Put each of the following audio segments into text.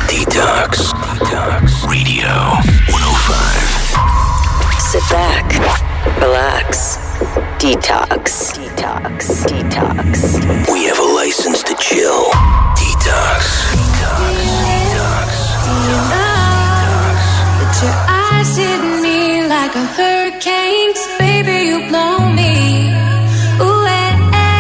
Detox Radio 105. Sit back, relax, detox. We have a license to chill. Detox. Do you know that your eyes hit me like a hurricane? 'Cause baby, you blow me away,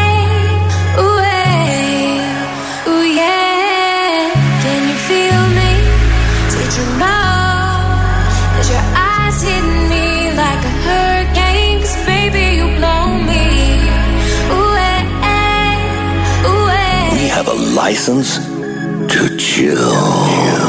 away, ooh yeah. Can you feel me? Did you know that your eyes hit me like a hurricane? 'Cause baby, you blow me away, away. We have a license to chill.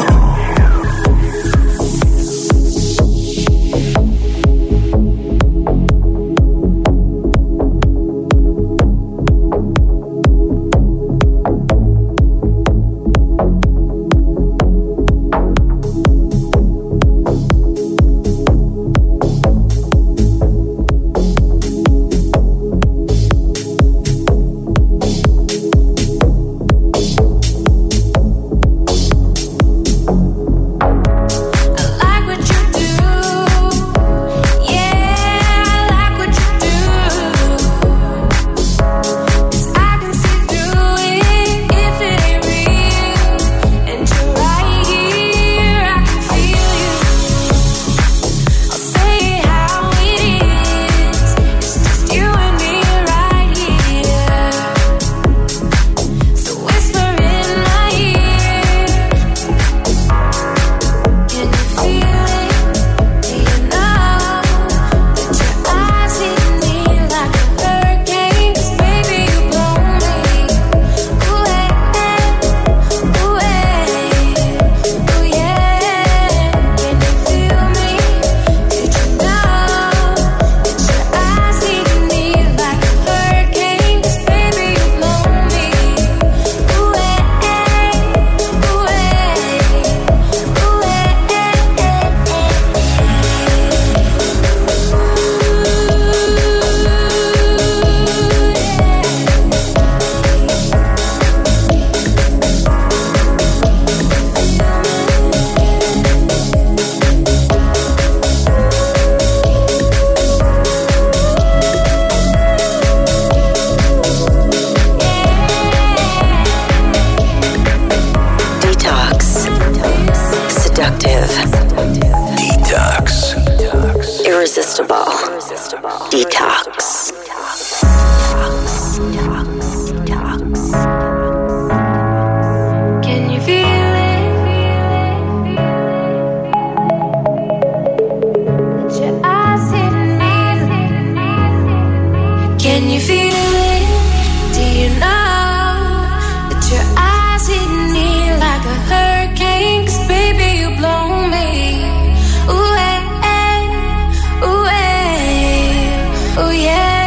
Detox. Can you feel it? That your eyes hit me. Can you feel it? Do you know that your eyes hit me like a hurricane? 'Cause baby, you blow me away, away, oh yeah.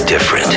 different.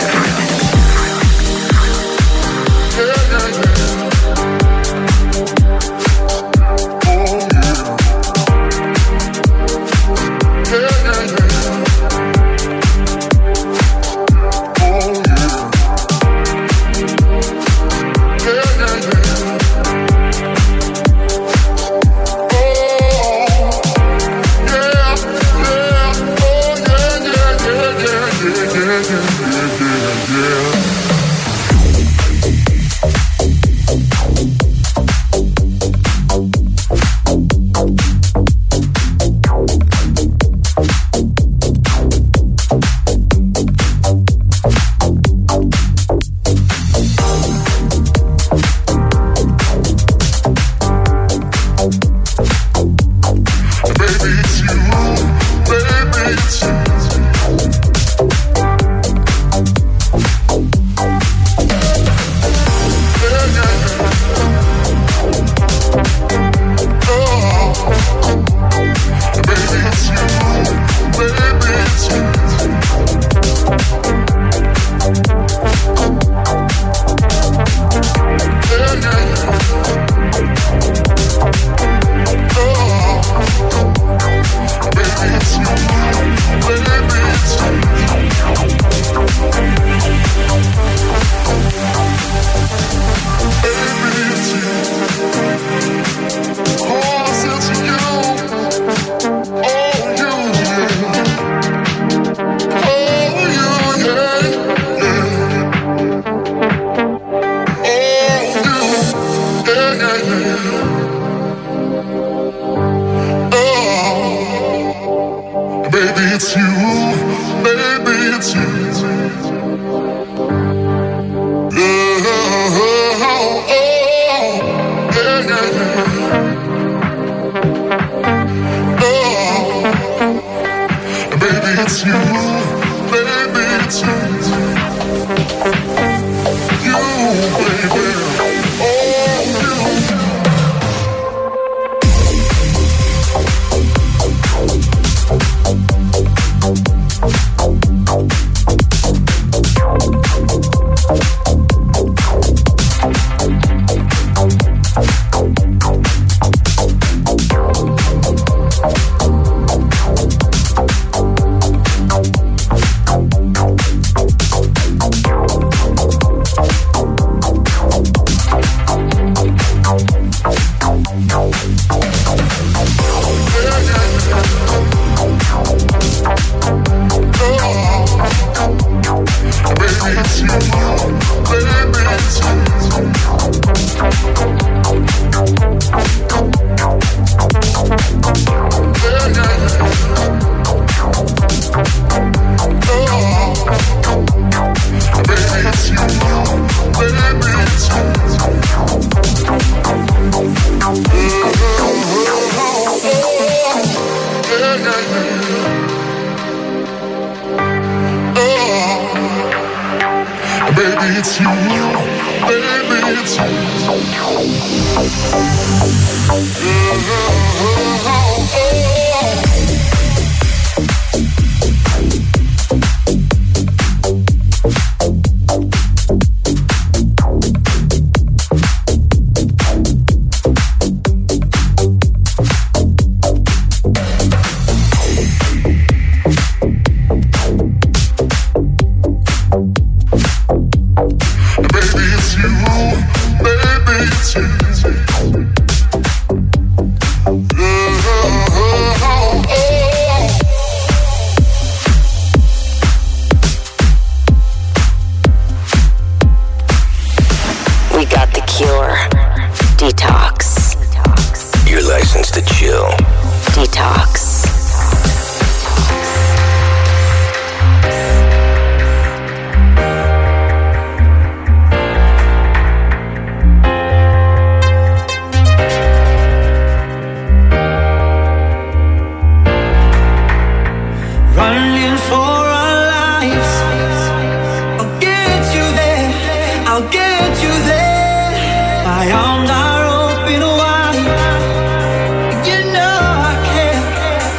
My arms are open wide. You know I care.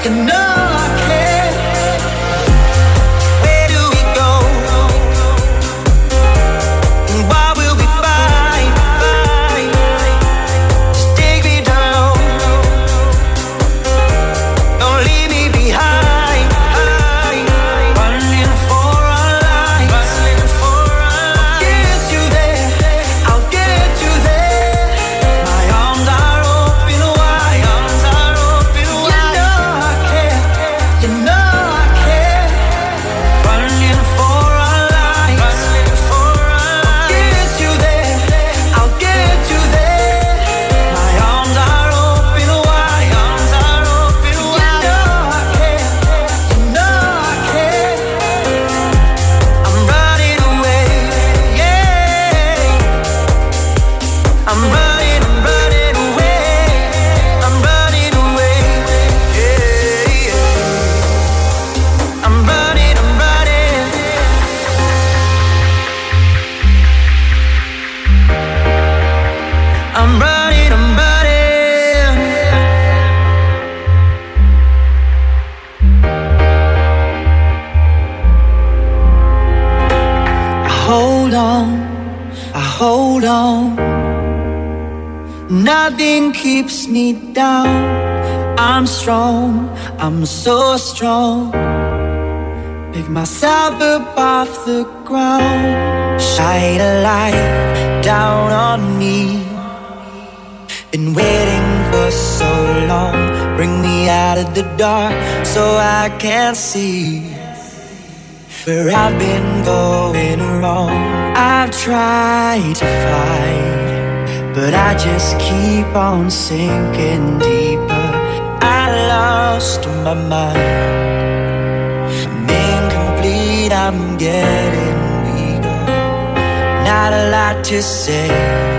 Nothing keeps me down. I'm strong, I'm so strong. Pick myself up off the ground. Shine a light down on me. Been waiting for so long. Bring me out of the dark so I can see where I've been going wrong. I've tried to fight, but I just keep on sinking deeper. I lost my mind. I'm incomplete, I'm getting weaker. Not a lot to say,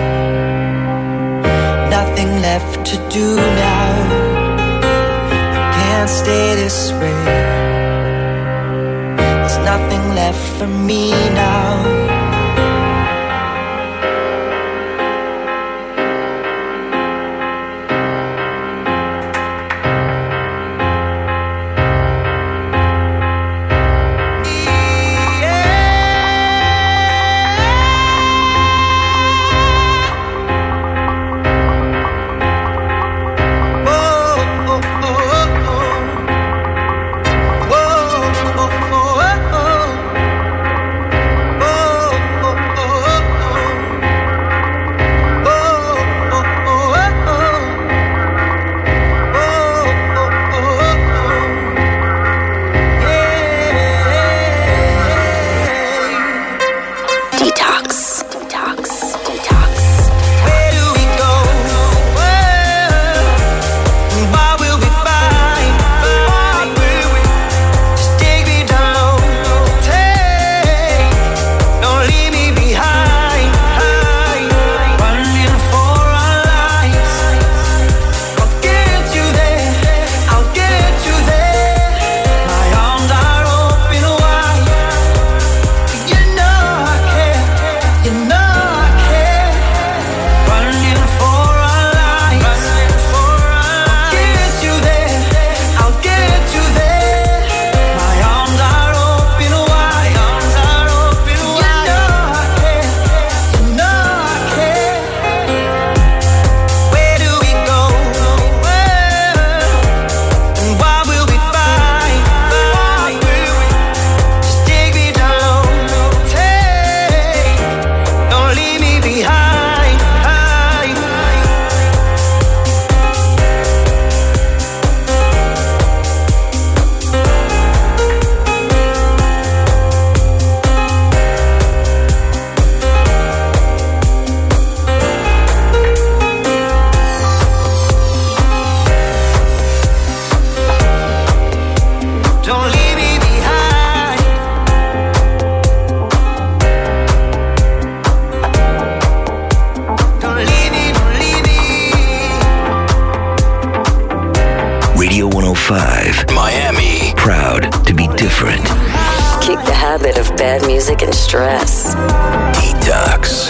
nothing left to do now. I can't stay this way. There's nothing left for me now. Miami. Proud to be different. Kick the habit of bad music and stress. Detox.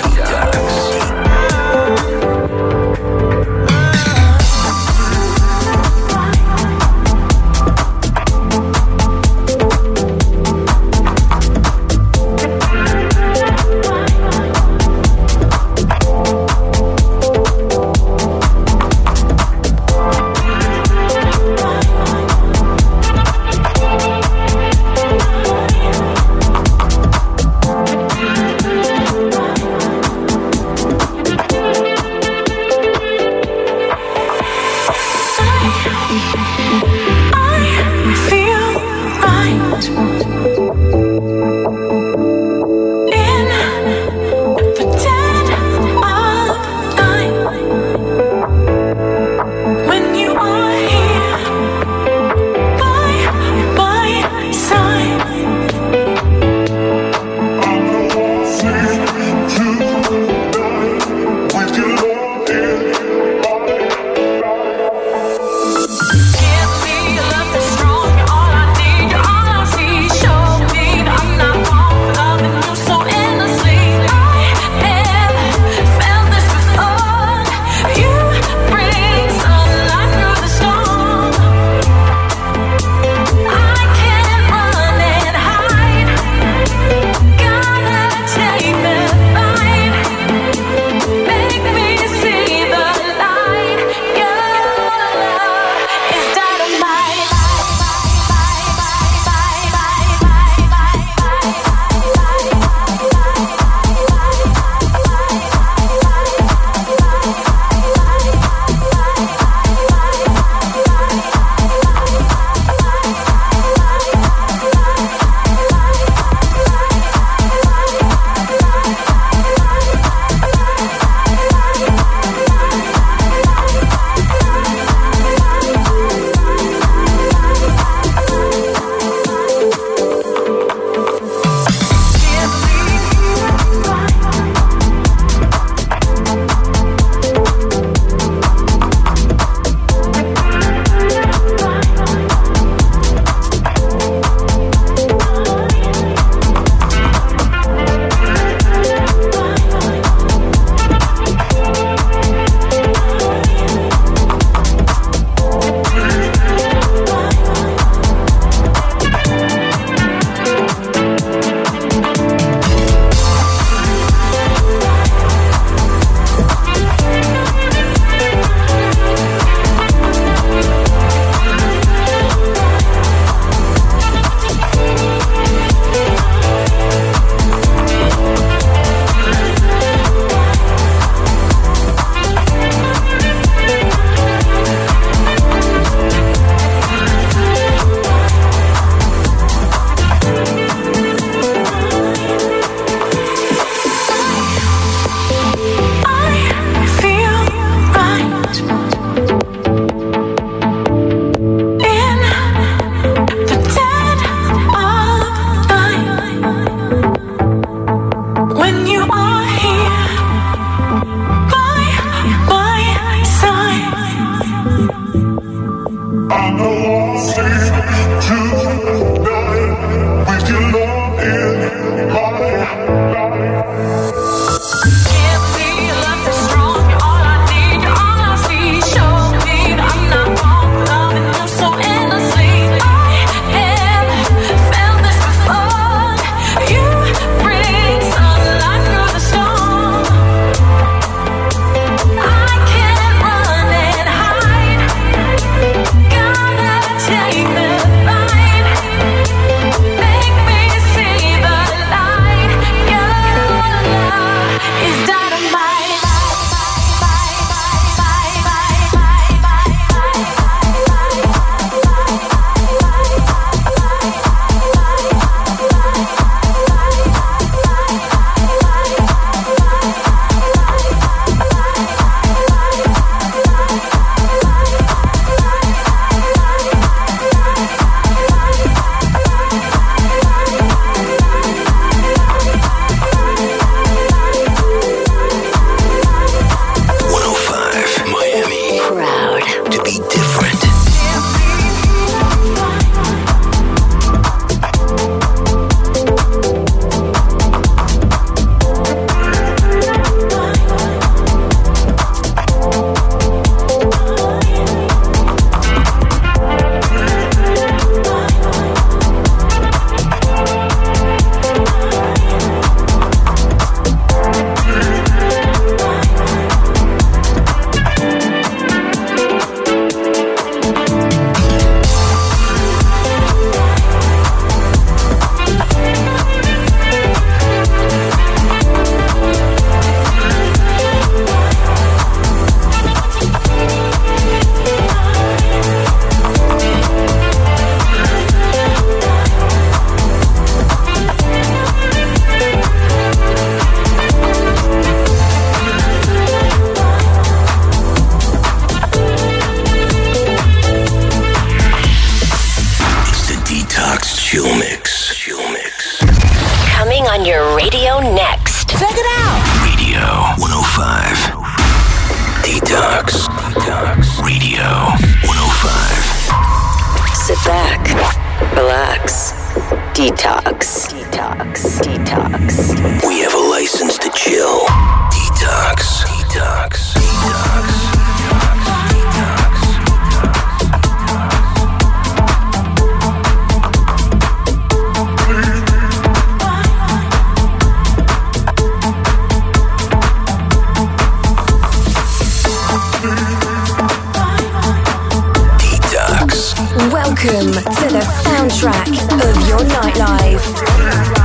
Welcome to the soundtrack of your nightlife.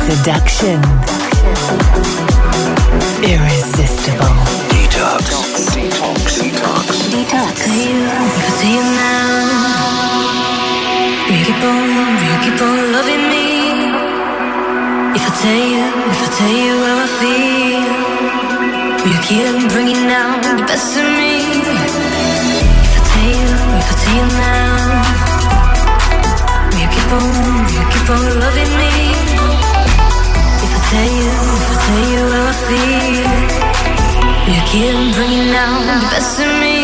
Seduction. Irresistible. Detox. If I tell you now, will you keep on loving me? If I tell you how I feel, will you keep bringing out the best of me? If I tell you now, will you keep on loving me? If I tell you how I feel, will you keep bringing out the best of me?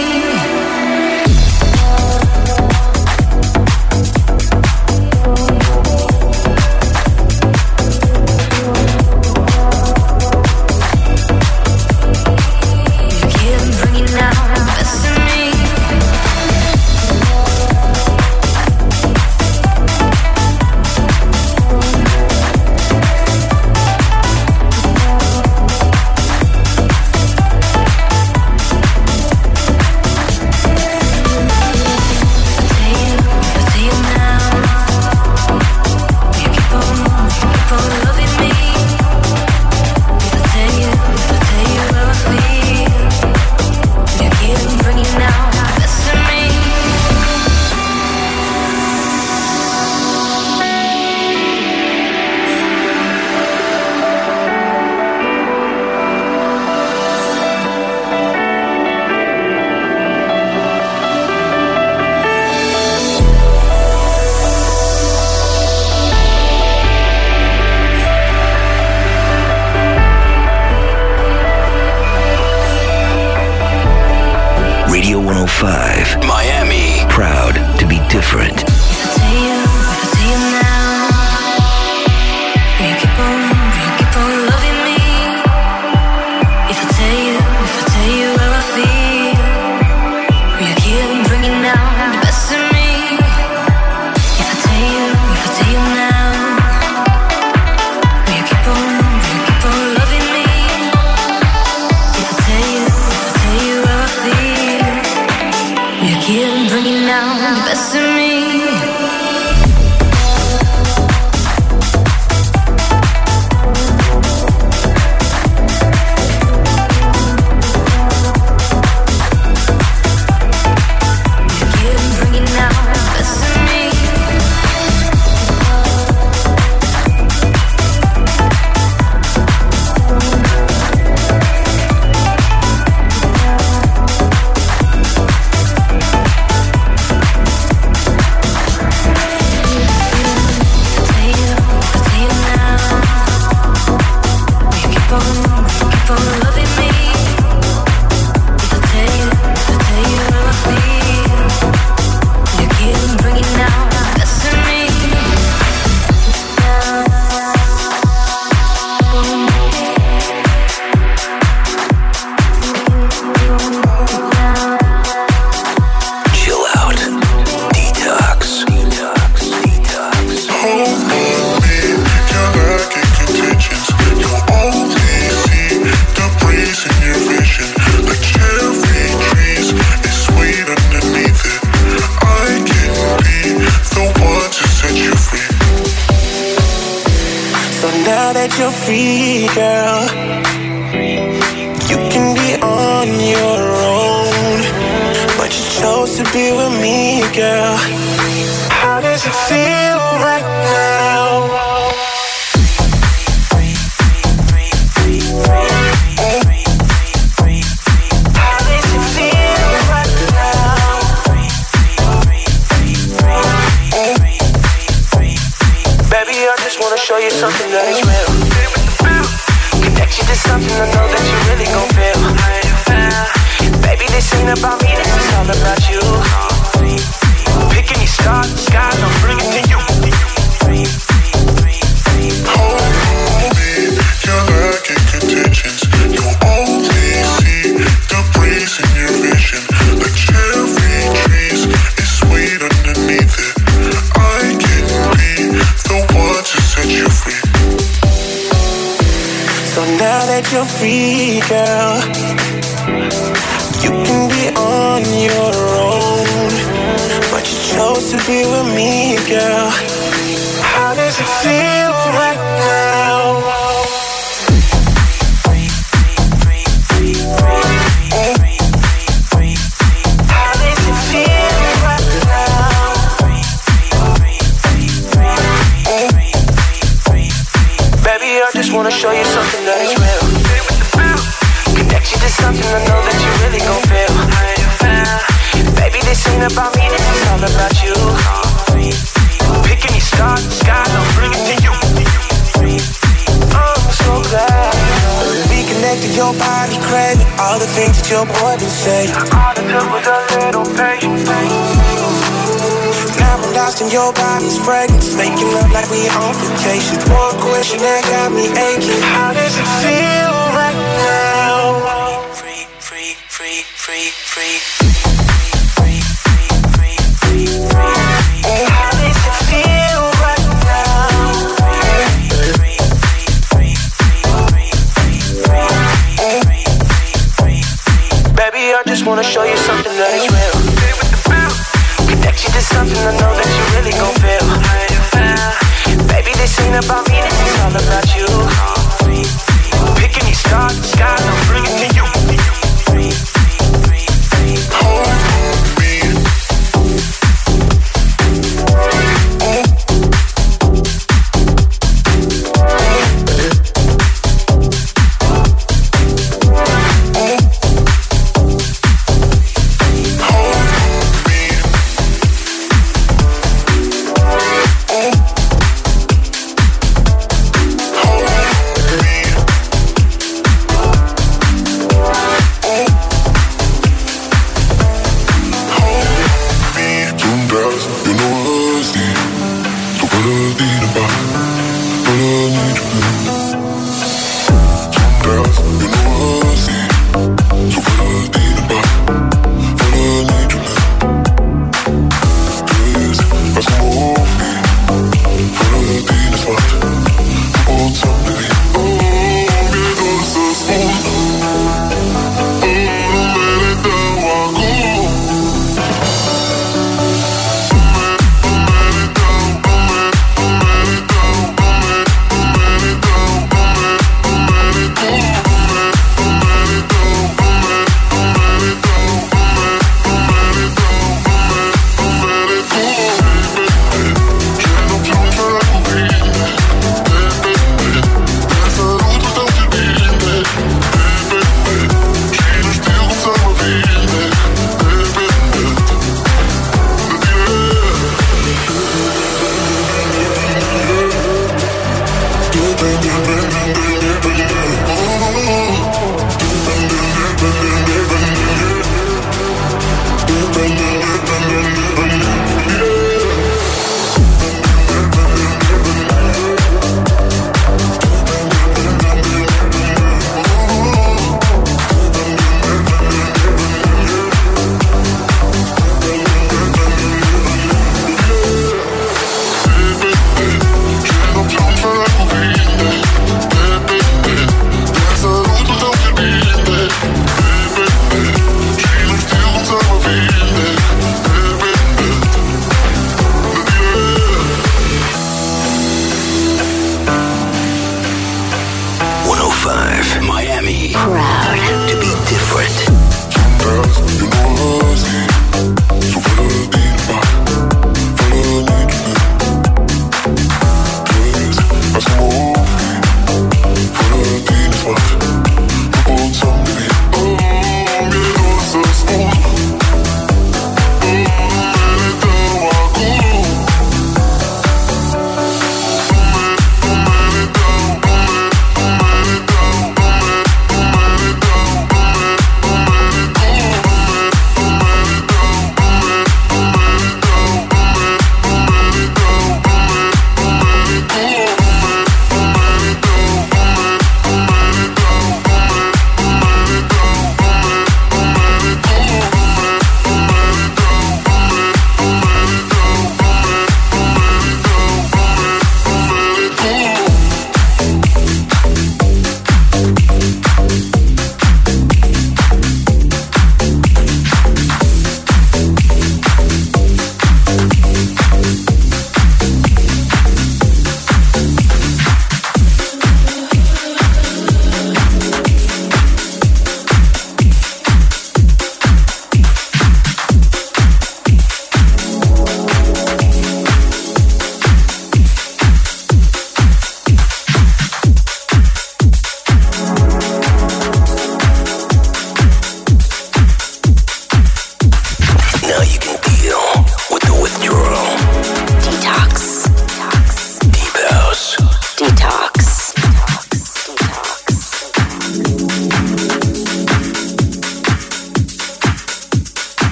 Radio 105. Miami. Proud to be different. If I tell you now, will you keep on loving me? If I tell you how I feel, will you keep bringing out the best of me? If I tell you now, will you keep on loving me? If I tell you how I feel, will you keep bringing out the best of me? You're free, girl. You can be on your own, but you chose to be with me, girl. How does it feel right now? Show you something that is real. Connect you to something I know that you really gon' feel. Baby, this ain't about me, this is all about you. Picking these stars, the skies, I'll bring it to you. Hold me, you're lacking contentions. You only see the breeze in your vision. The cherry trees is sweet underneath it. I can be the one to set you free. So now that you're free, girl, you can be on your own, but you chose to be with me, girl. How does it feel right now? I just wanna show you something that is real. Connect you to something I know that you really gon' feel. Baby, this ain't about me, this is all about you. Picking your star in the sky, I'll bring it to you. I'm so glad we connected, your body craving all the things that your boy been saying. All it took was a little patience. Now I'm lost in your body's fragrance, making love like we on vacation. One question that got me aching: how does it feel right now? Free, free, free, free, free. How does it feel right now? Baby, I just wanna show you something that is real. Connect you to something I know that you really gon' feel. Baby, this ain't about me, this is all about you. Picking your star in the sky, I'll bring it to you. Hold me.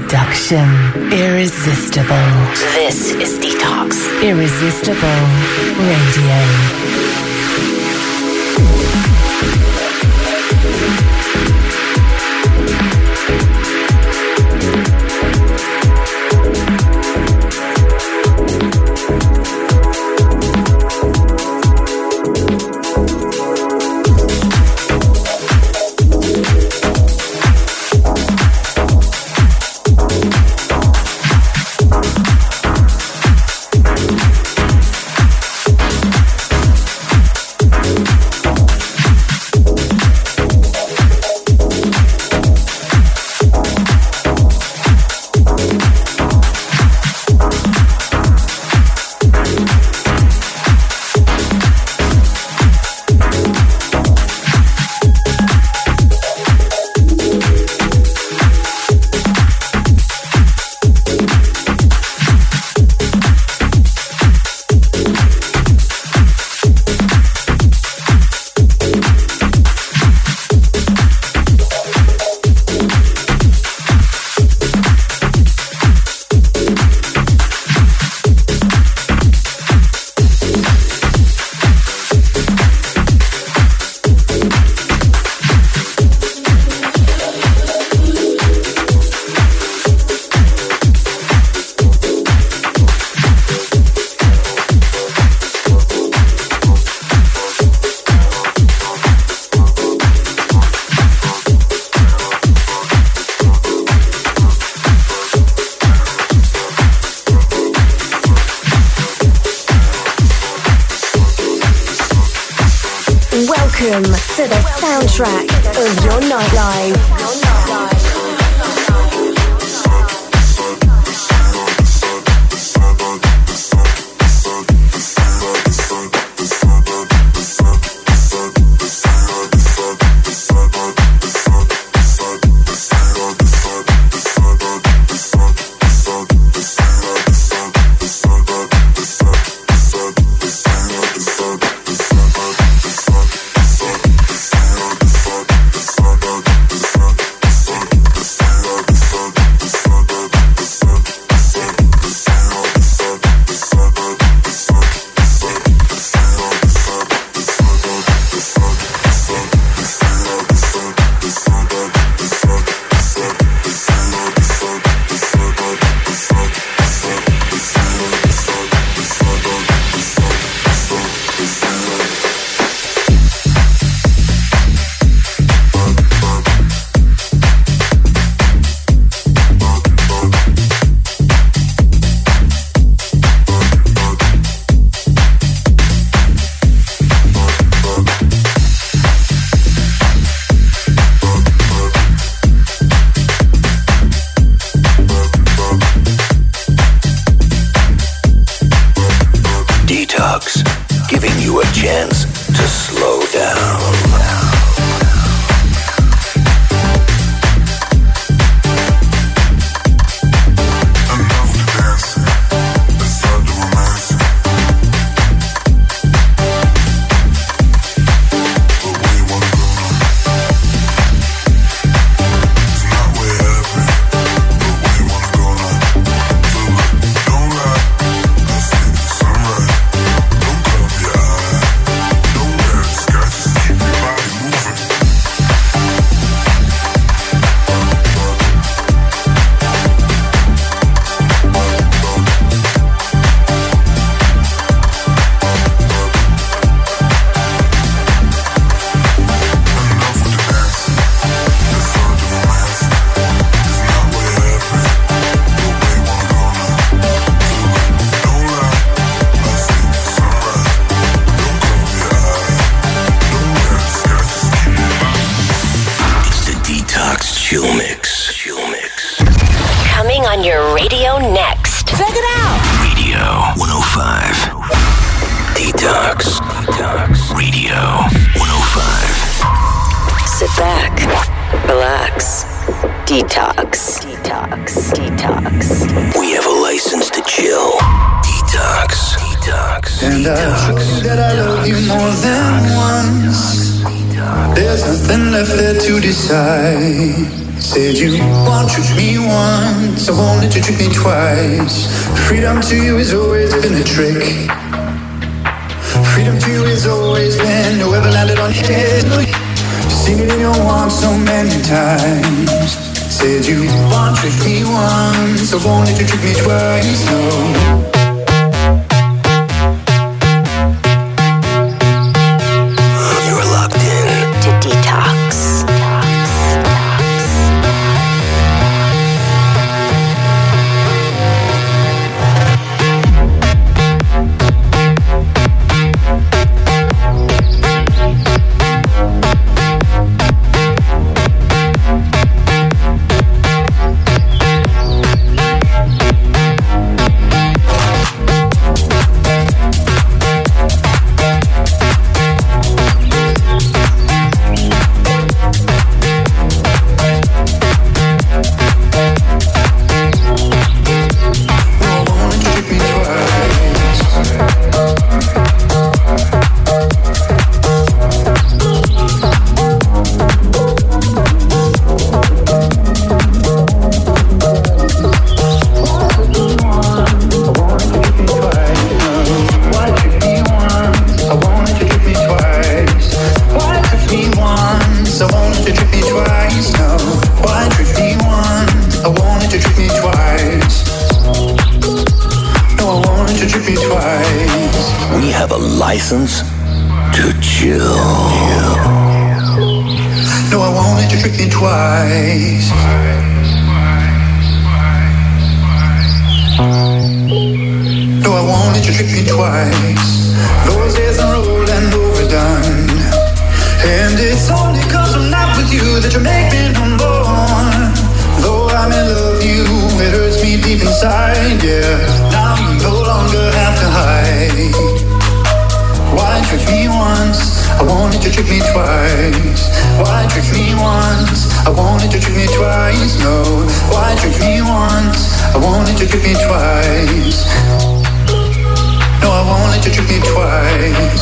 Seduction. Irresistible. This is Detox. Irresistible Radio. Welcome to the soundtrack of your nightlife. Giving you a chance to slow down. There's nothing left there to decide. Said you won't trick me once, I won't let you trick me twice. Freedom to you has always been a trick. Freedom to you has always been whoever landed on your head. Seen it in your arms so many times. Said you won't trick me once, I won't let you trick me twice, no. License to chill. No, I won't let you trick me twice. No, I won't let you trick me twice. Those days are old and overdone, and it's only 'cause I'm not with you that you make me no more. Though I may love you, it hurts me deep inside, yeah. Now you no longer have to hide. Why trick me once? I won't let you trick me twice. Why trick me once? I won't let you trick me twice. No. Why trick me once? I won't let you trick me twice. No, I won't let you trick me twice.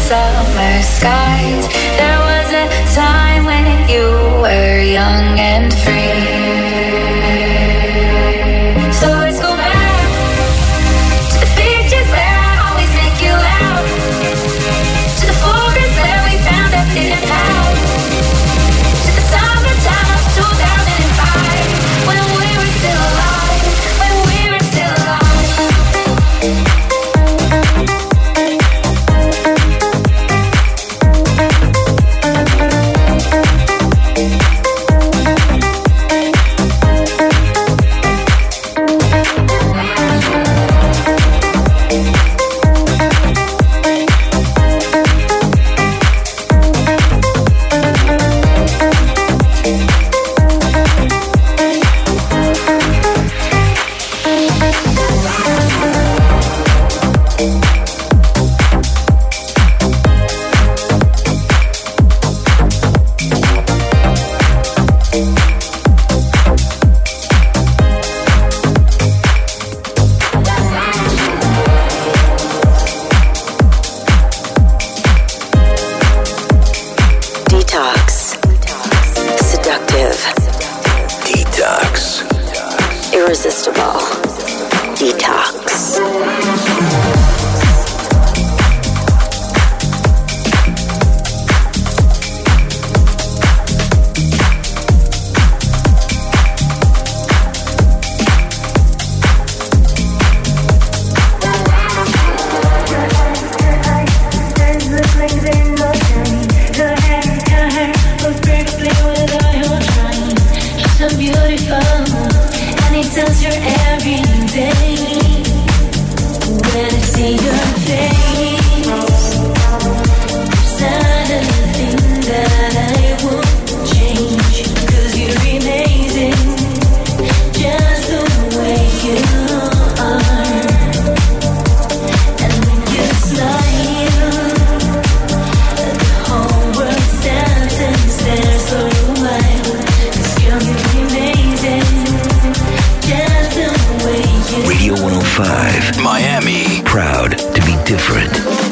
summer skies. There was a time when you were young and free. So let's go back to the beaches where I always make you laugh, to the forest where we found that hidden path, to the summertime of 2005, when we were still alive, when we were still alive. Irresistible. Detox. Tells your every day when I see your face. There's not a thing that I won't change, 'cause you're amazing, just the way you are. And when you smile, the whole world stands and stares for a while, 'cause you're amazing. Radio 105, Miami. Proud to be different.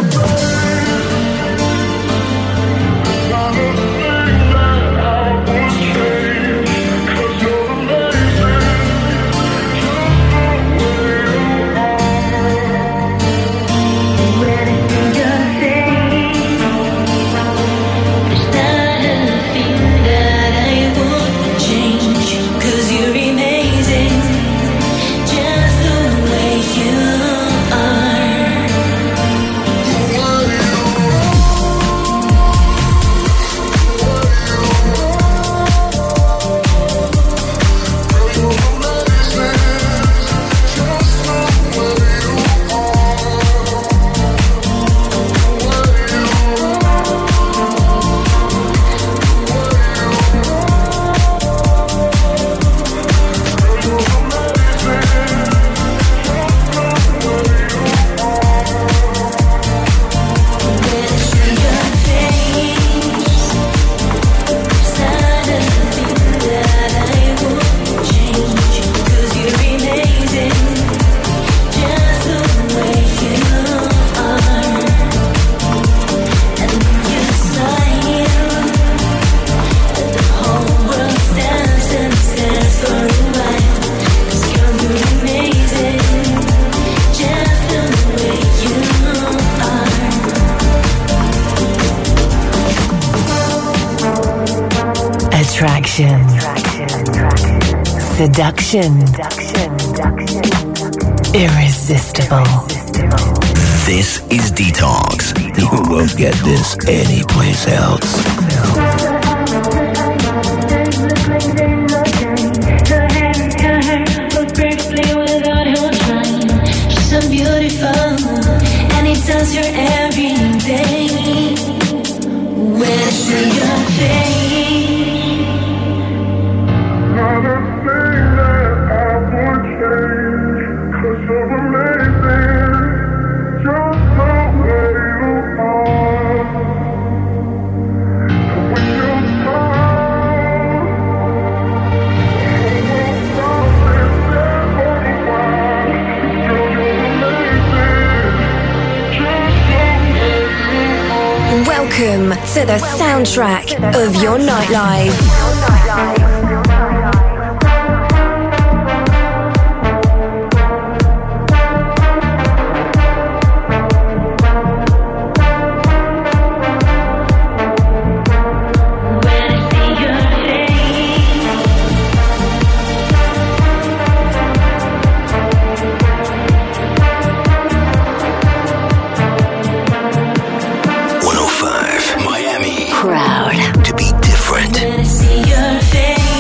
Attraction. Seduction. Irresistible. This is Detox. You won't get this anyplace else. So beautiful, and it tells your every day when I see your face. Not a thing that I would change, 'cause you're amazing, just the way you are. And when you smile, the whole world stops and stares for a while. Girl, you're amazing, just the Welcome to the soundtrack of your nightlife. Proud to be different. When I see your face.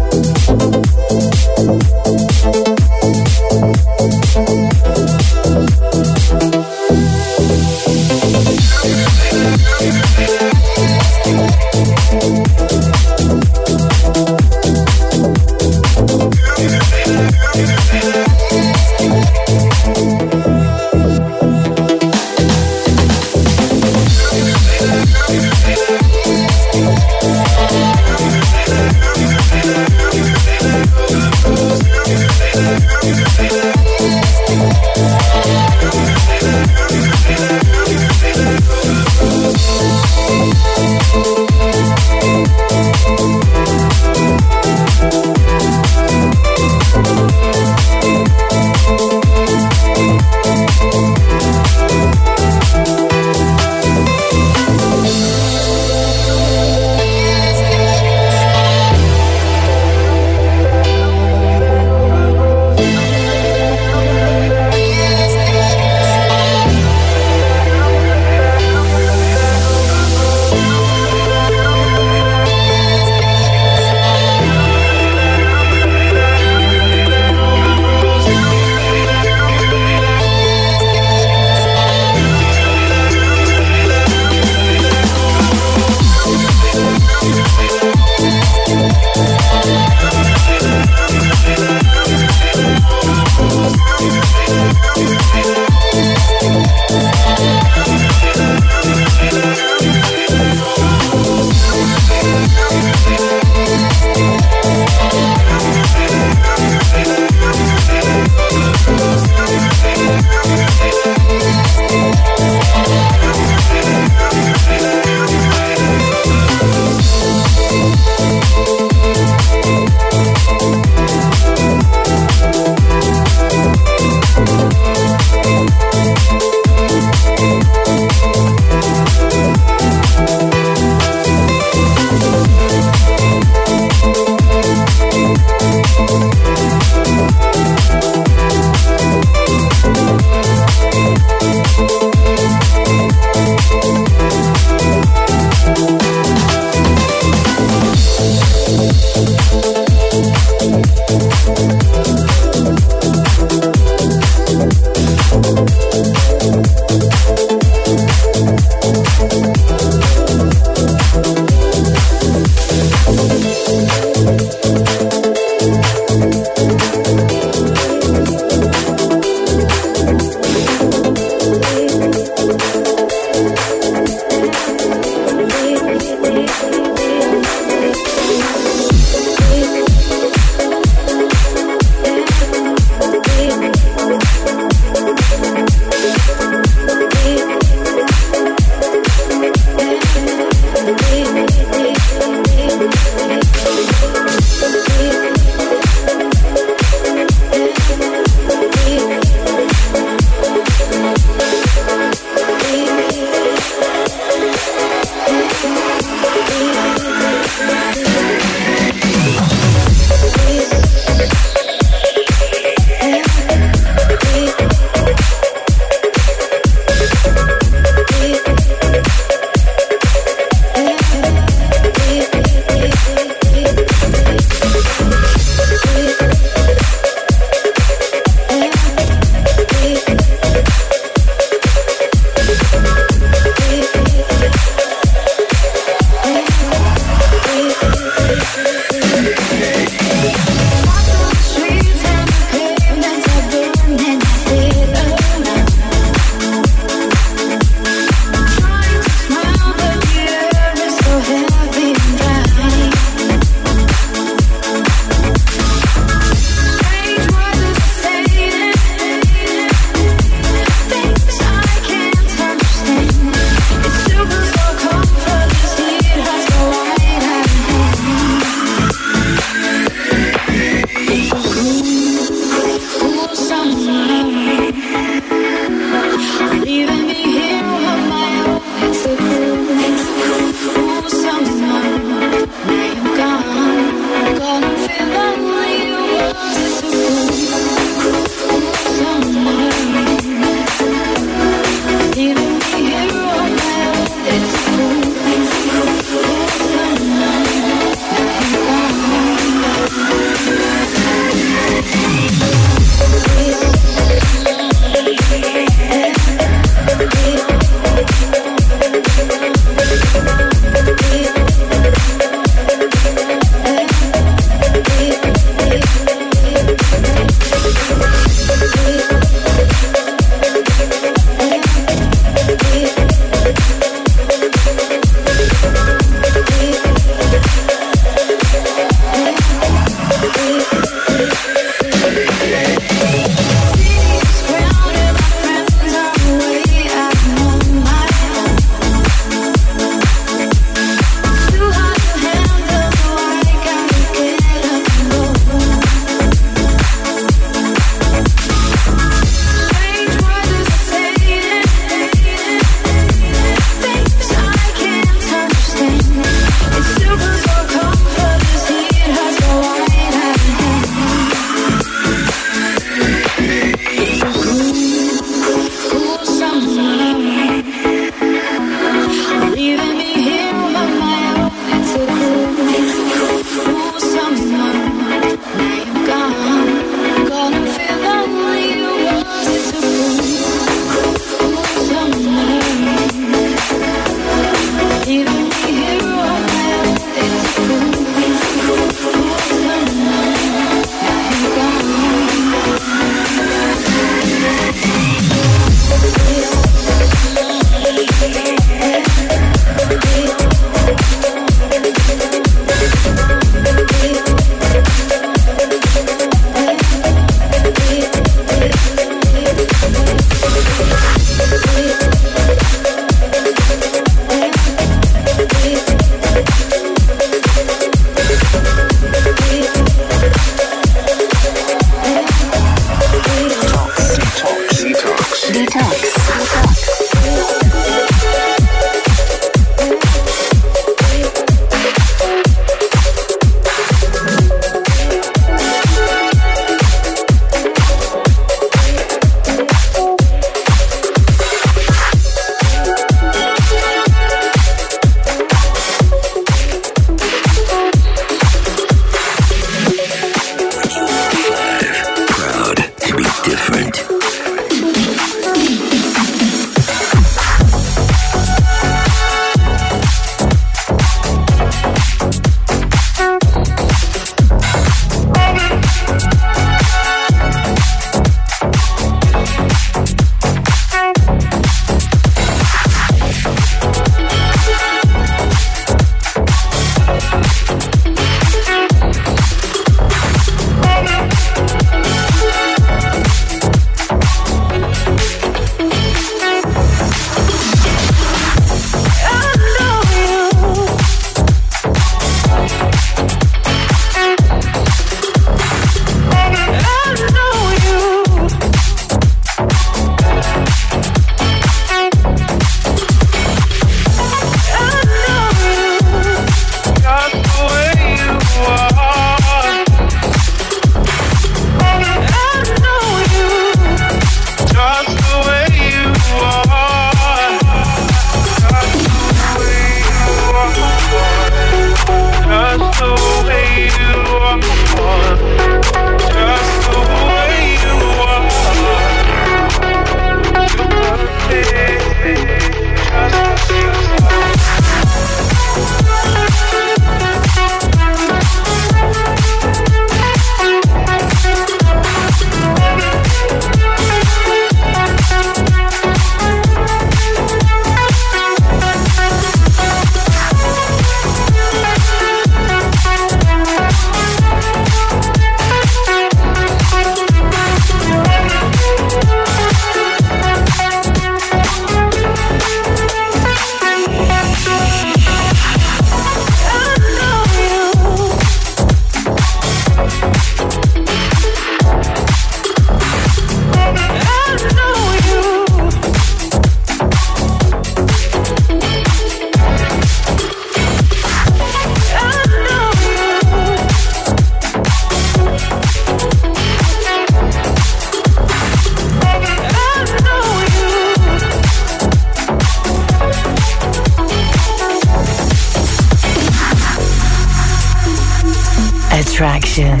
Attraction.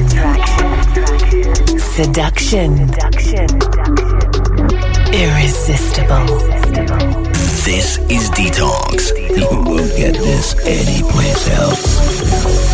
Seduction. Irresistible. This is Detox. You won't get this anyplace else.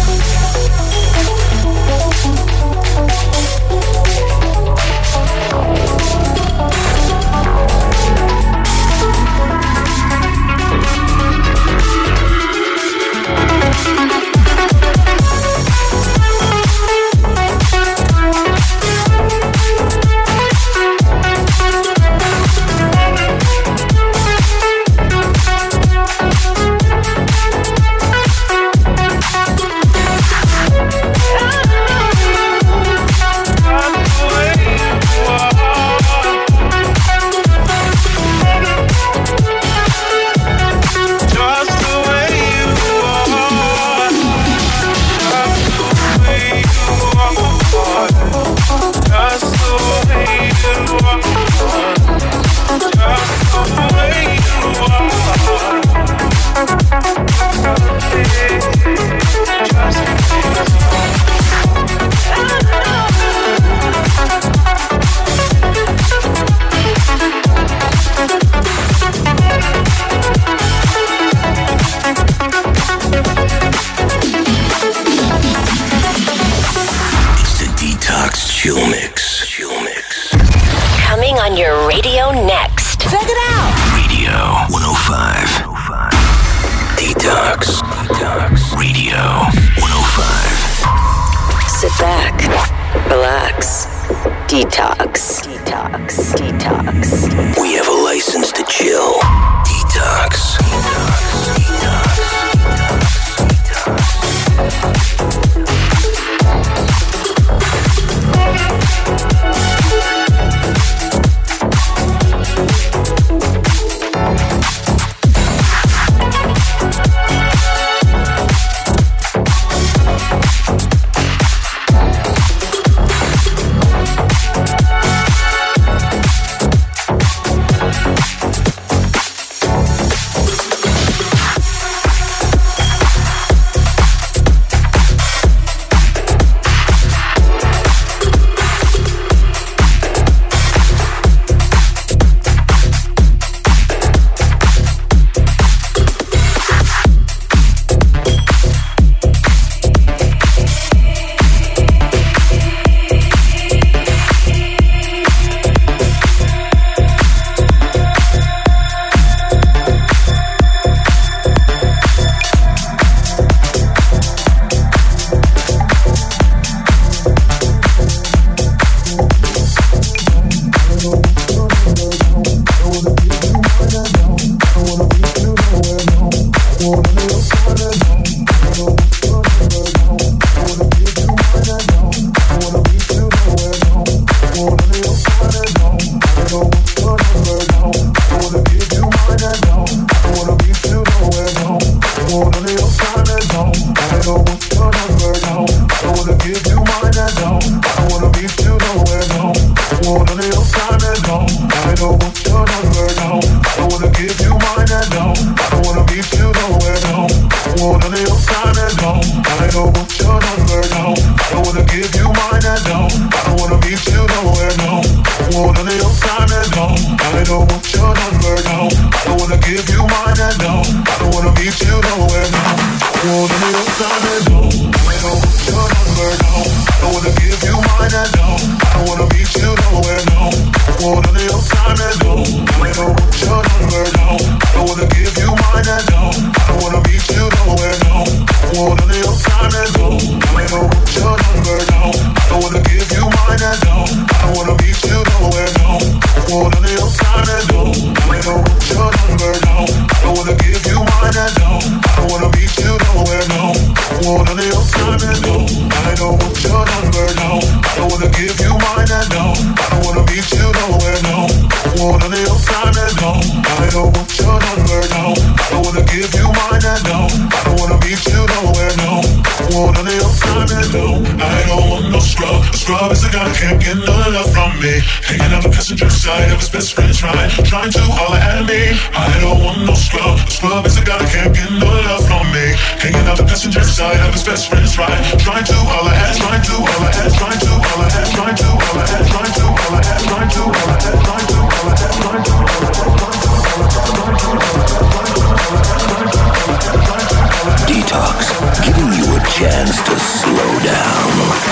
I know scrub is the guy who can't get no love from me. Hanging out the passenger side of his best friend's ride, trying to holler at me. I don't want no scrub. The scrub is the guy who can't get no love from me. Hanging out the passenger side of his best friend's ride, trying to holler at, trying to holler at, trying to holler at, trying to holler at, trying to holler at, trying to holler at, trying to holler at, trying to holler at. Detox, giving you a chance to slow down.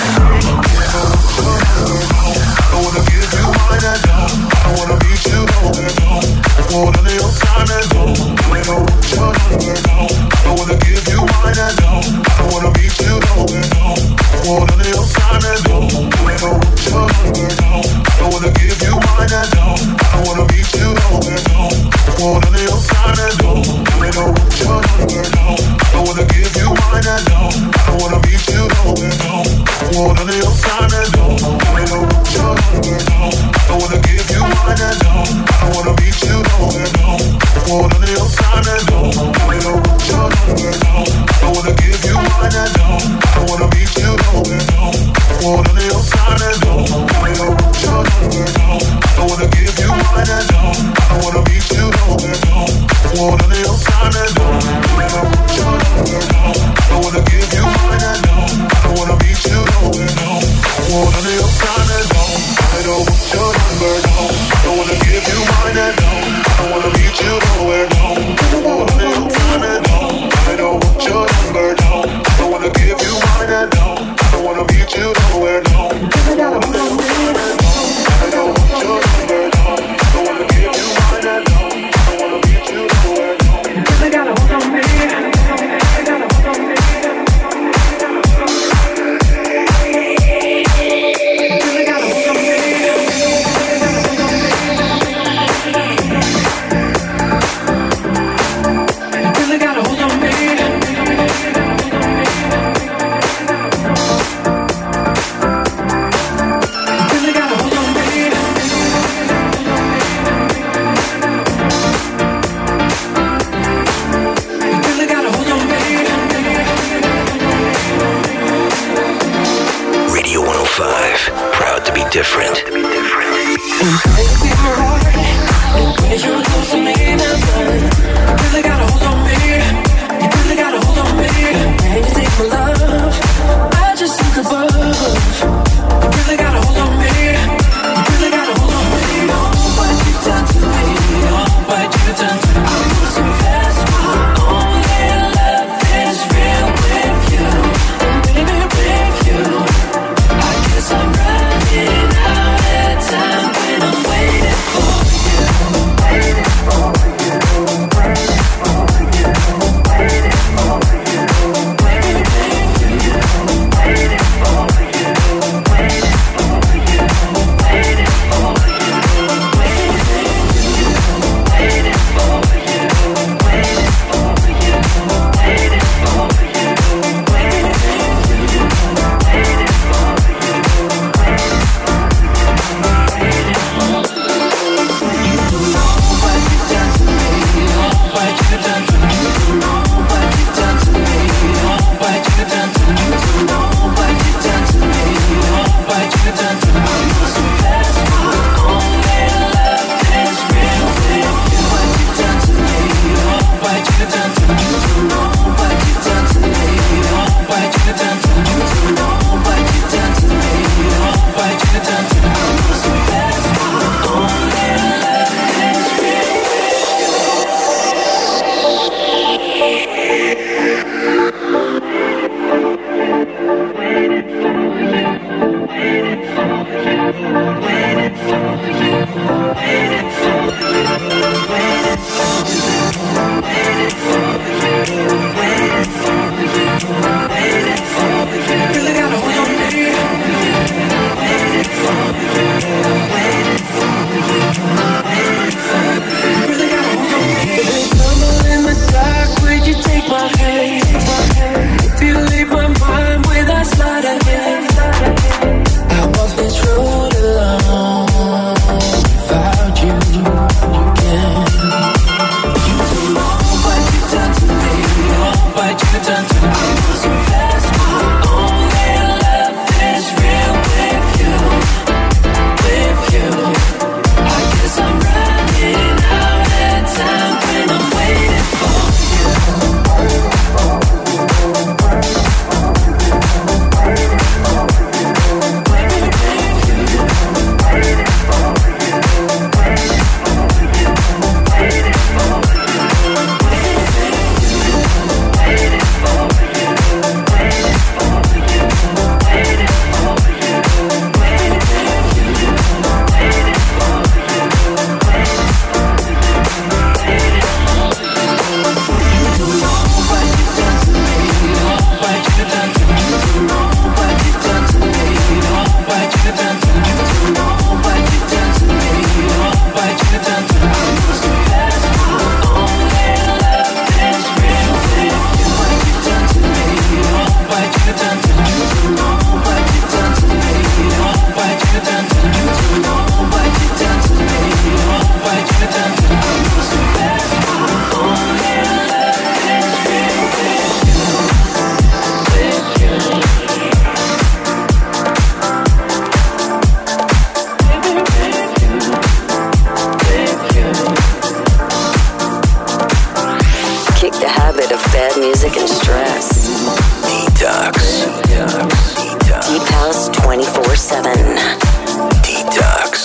I wanna give you mine and down. I wanna meet you nowhere down. I wanna lay your time and down. I don't want your number down. I wanna give you mine and down. I wanna meet you nowhere down. I wanna lay your time and down. I don't want your number down. I wanna give you mine and down. I wanna meet you nowhere down. I wanna lay your time and down. I don't want your number down. I wanna give you mine and down. I wanna meet you nowhere down. I wanna lay your time and down. I don't want your number down. I wanna give you mine and down. I wanna meet you nowhere down. I wanna lay your time and down. I don't want your number down. I wanna give you mine and down. I wanna meet you nowhere down. I wanna lay your time and down. I don't want your number down. I wanna give you mine and down. I wanna meet you nowhere down. I wanna lay your time and down. I don't want your number down. I wanna give you mine and down. I wanna meet you nowhere down. I wanna lay your time and down. I don't want your number down. I wanna give you mine and down. I wanna meet you nowhere down. I wanna lay your time and down. I don't want your number down. I wanna give you mine and down. I wanna meet you nowhere down. I wanna lay your time and down. I don't want your number down. I wanna give you mine and down. I wanna meet you nowhere down. They got a hold on me. They got a hold on me. Proud to be different. us 24/7. Detox.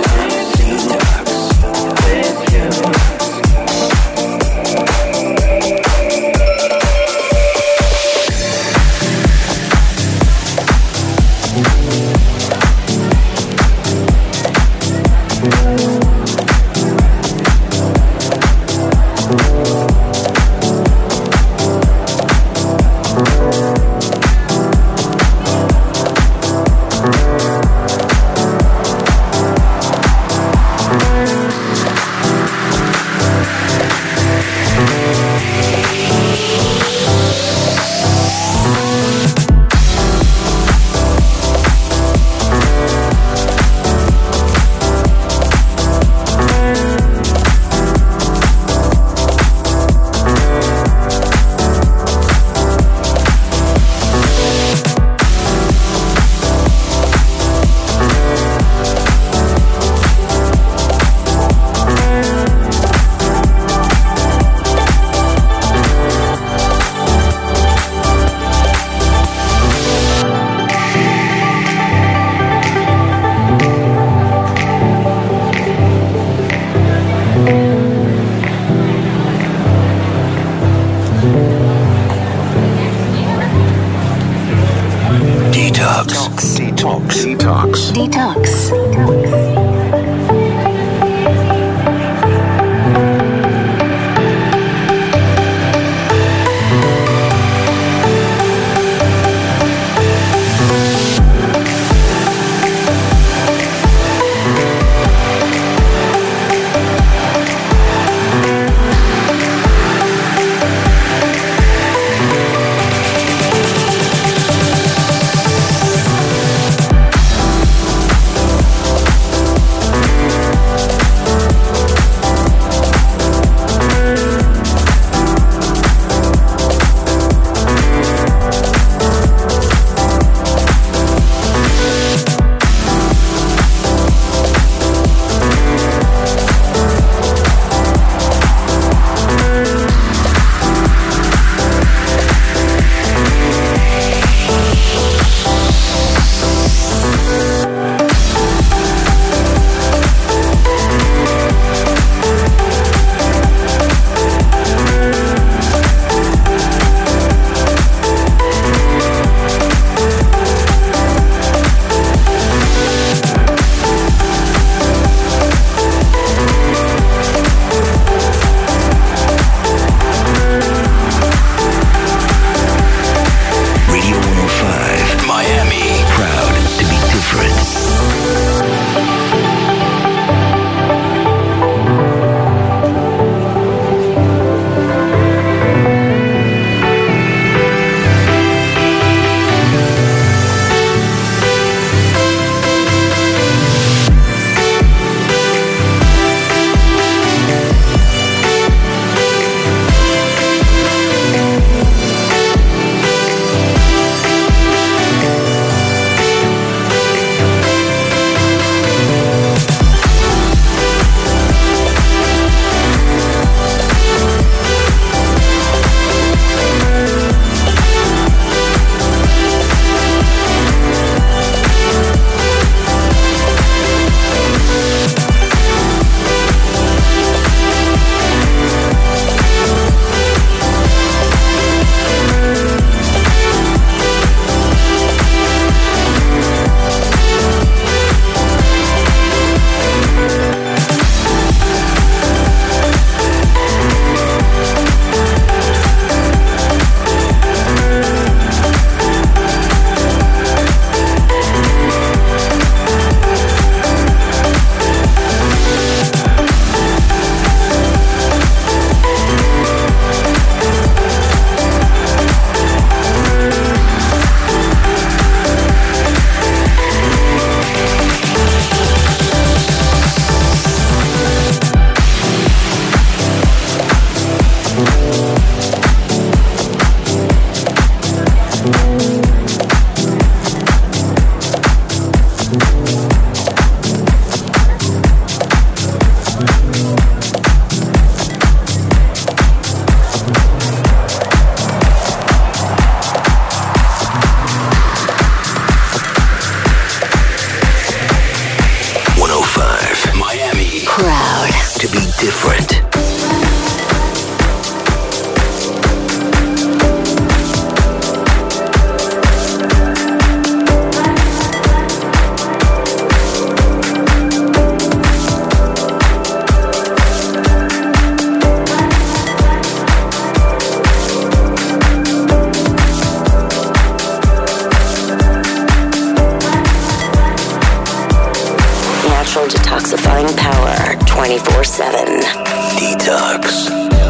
Detox. different. Natural detoxifying power 24/7. Detox.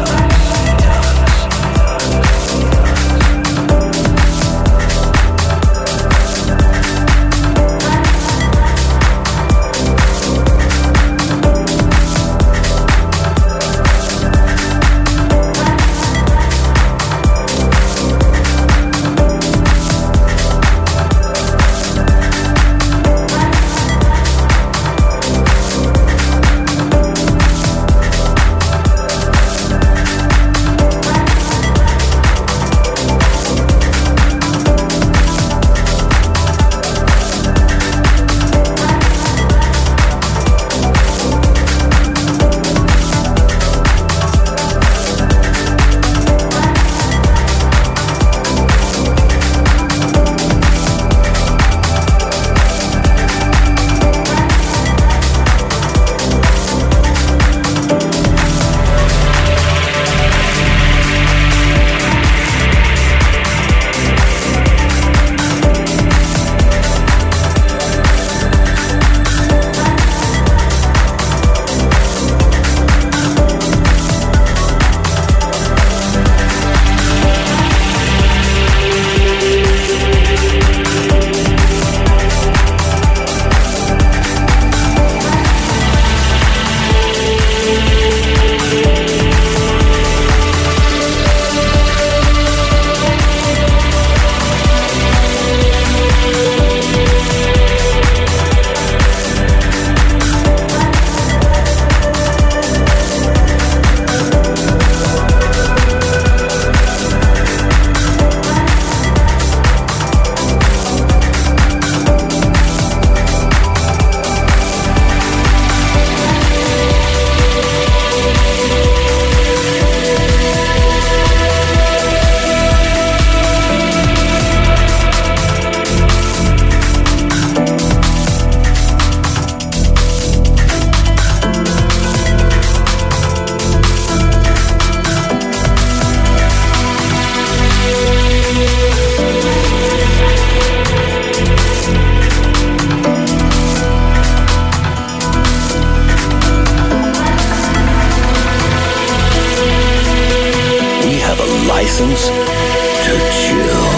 License to chill.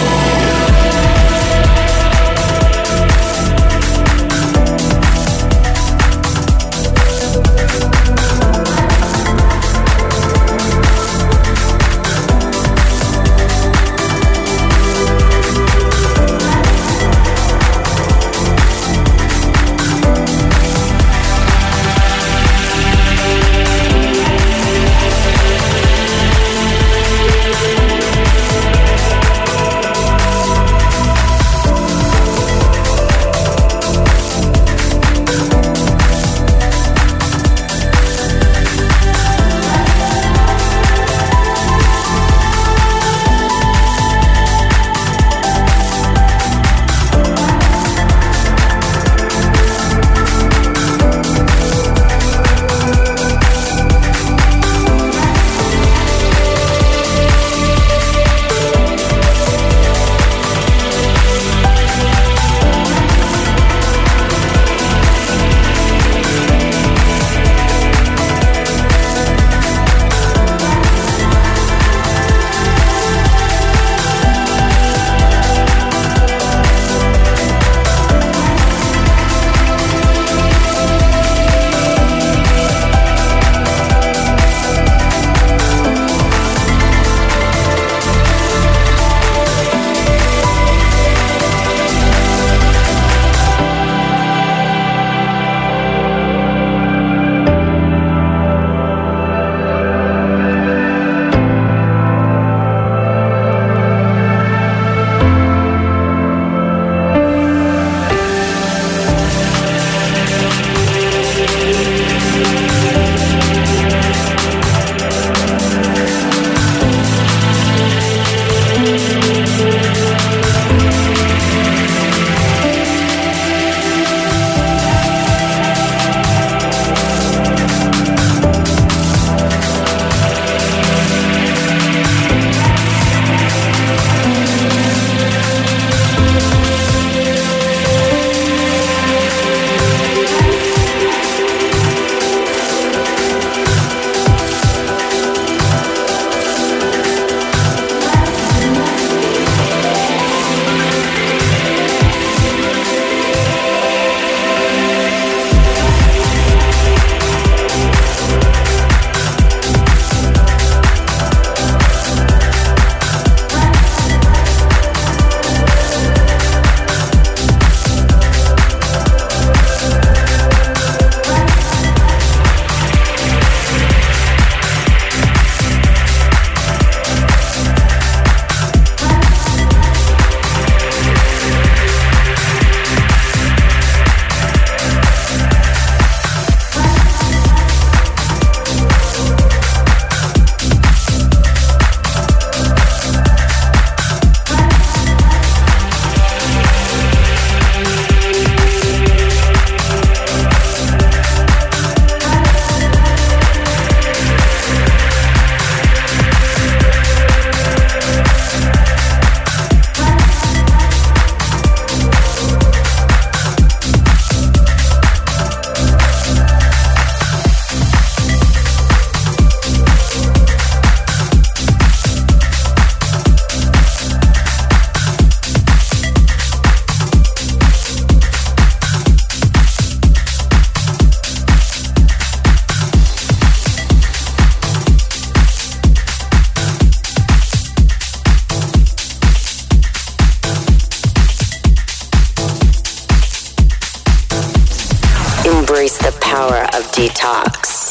embrace the power of detox.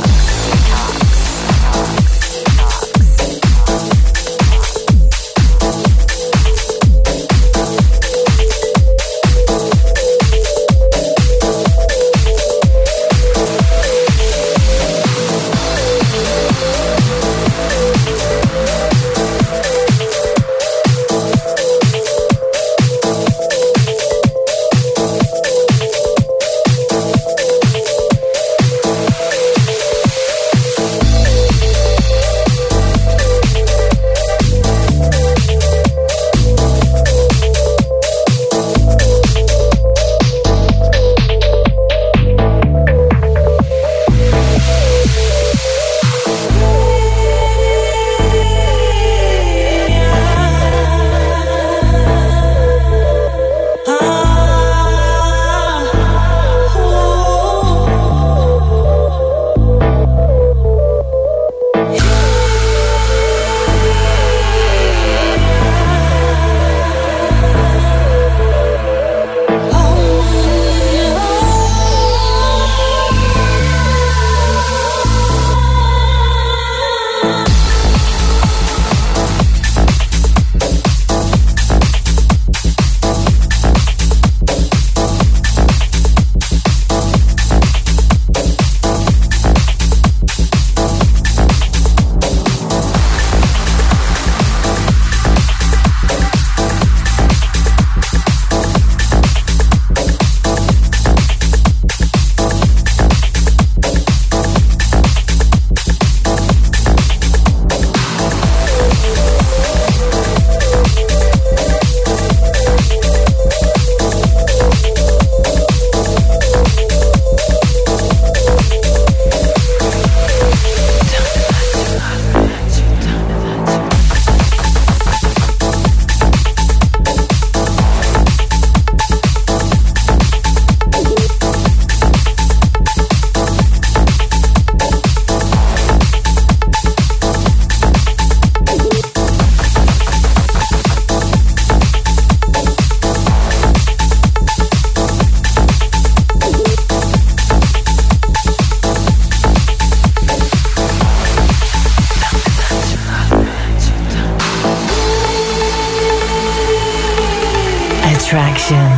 Attraction.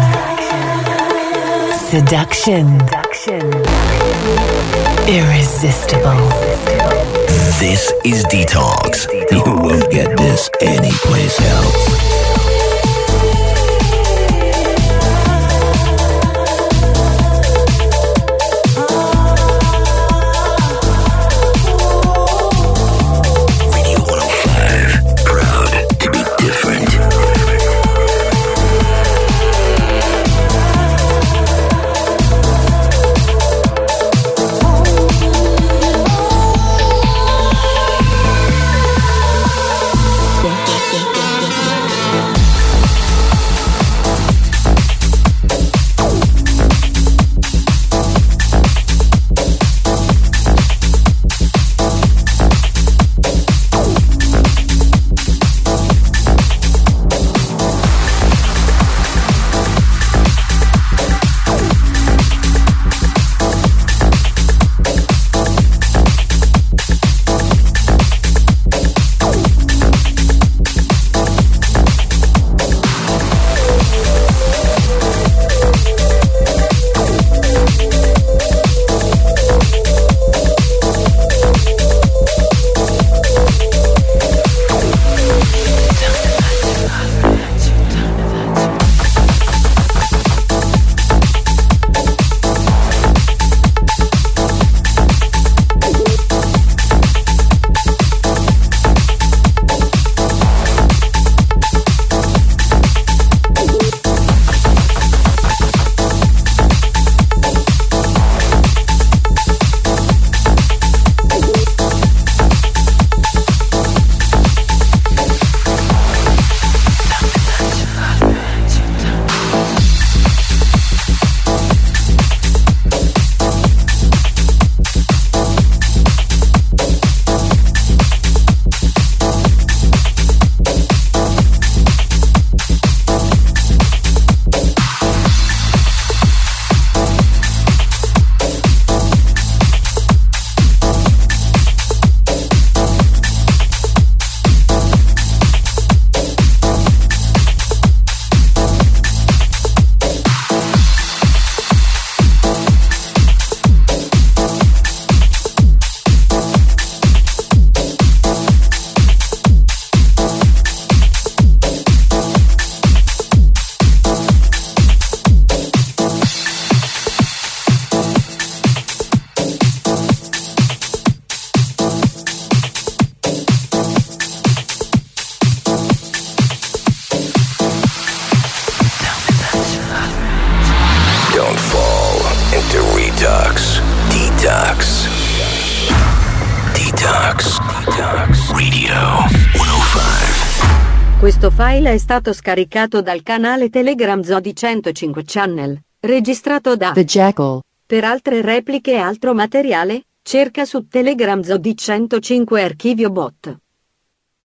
Seduction. Irresistible. This is Detox. You won't get this anyplace else. Don't fall into Redux. Detox. Detox. Detox. Radio 105. Questo file è stato scaricato dal canale Telegram Zodi 105 Channel, registrato da The Jackal. Per altre repliche e altro materiale, cerca su Telegram Zodi 105 Archivio Bot.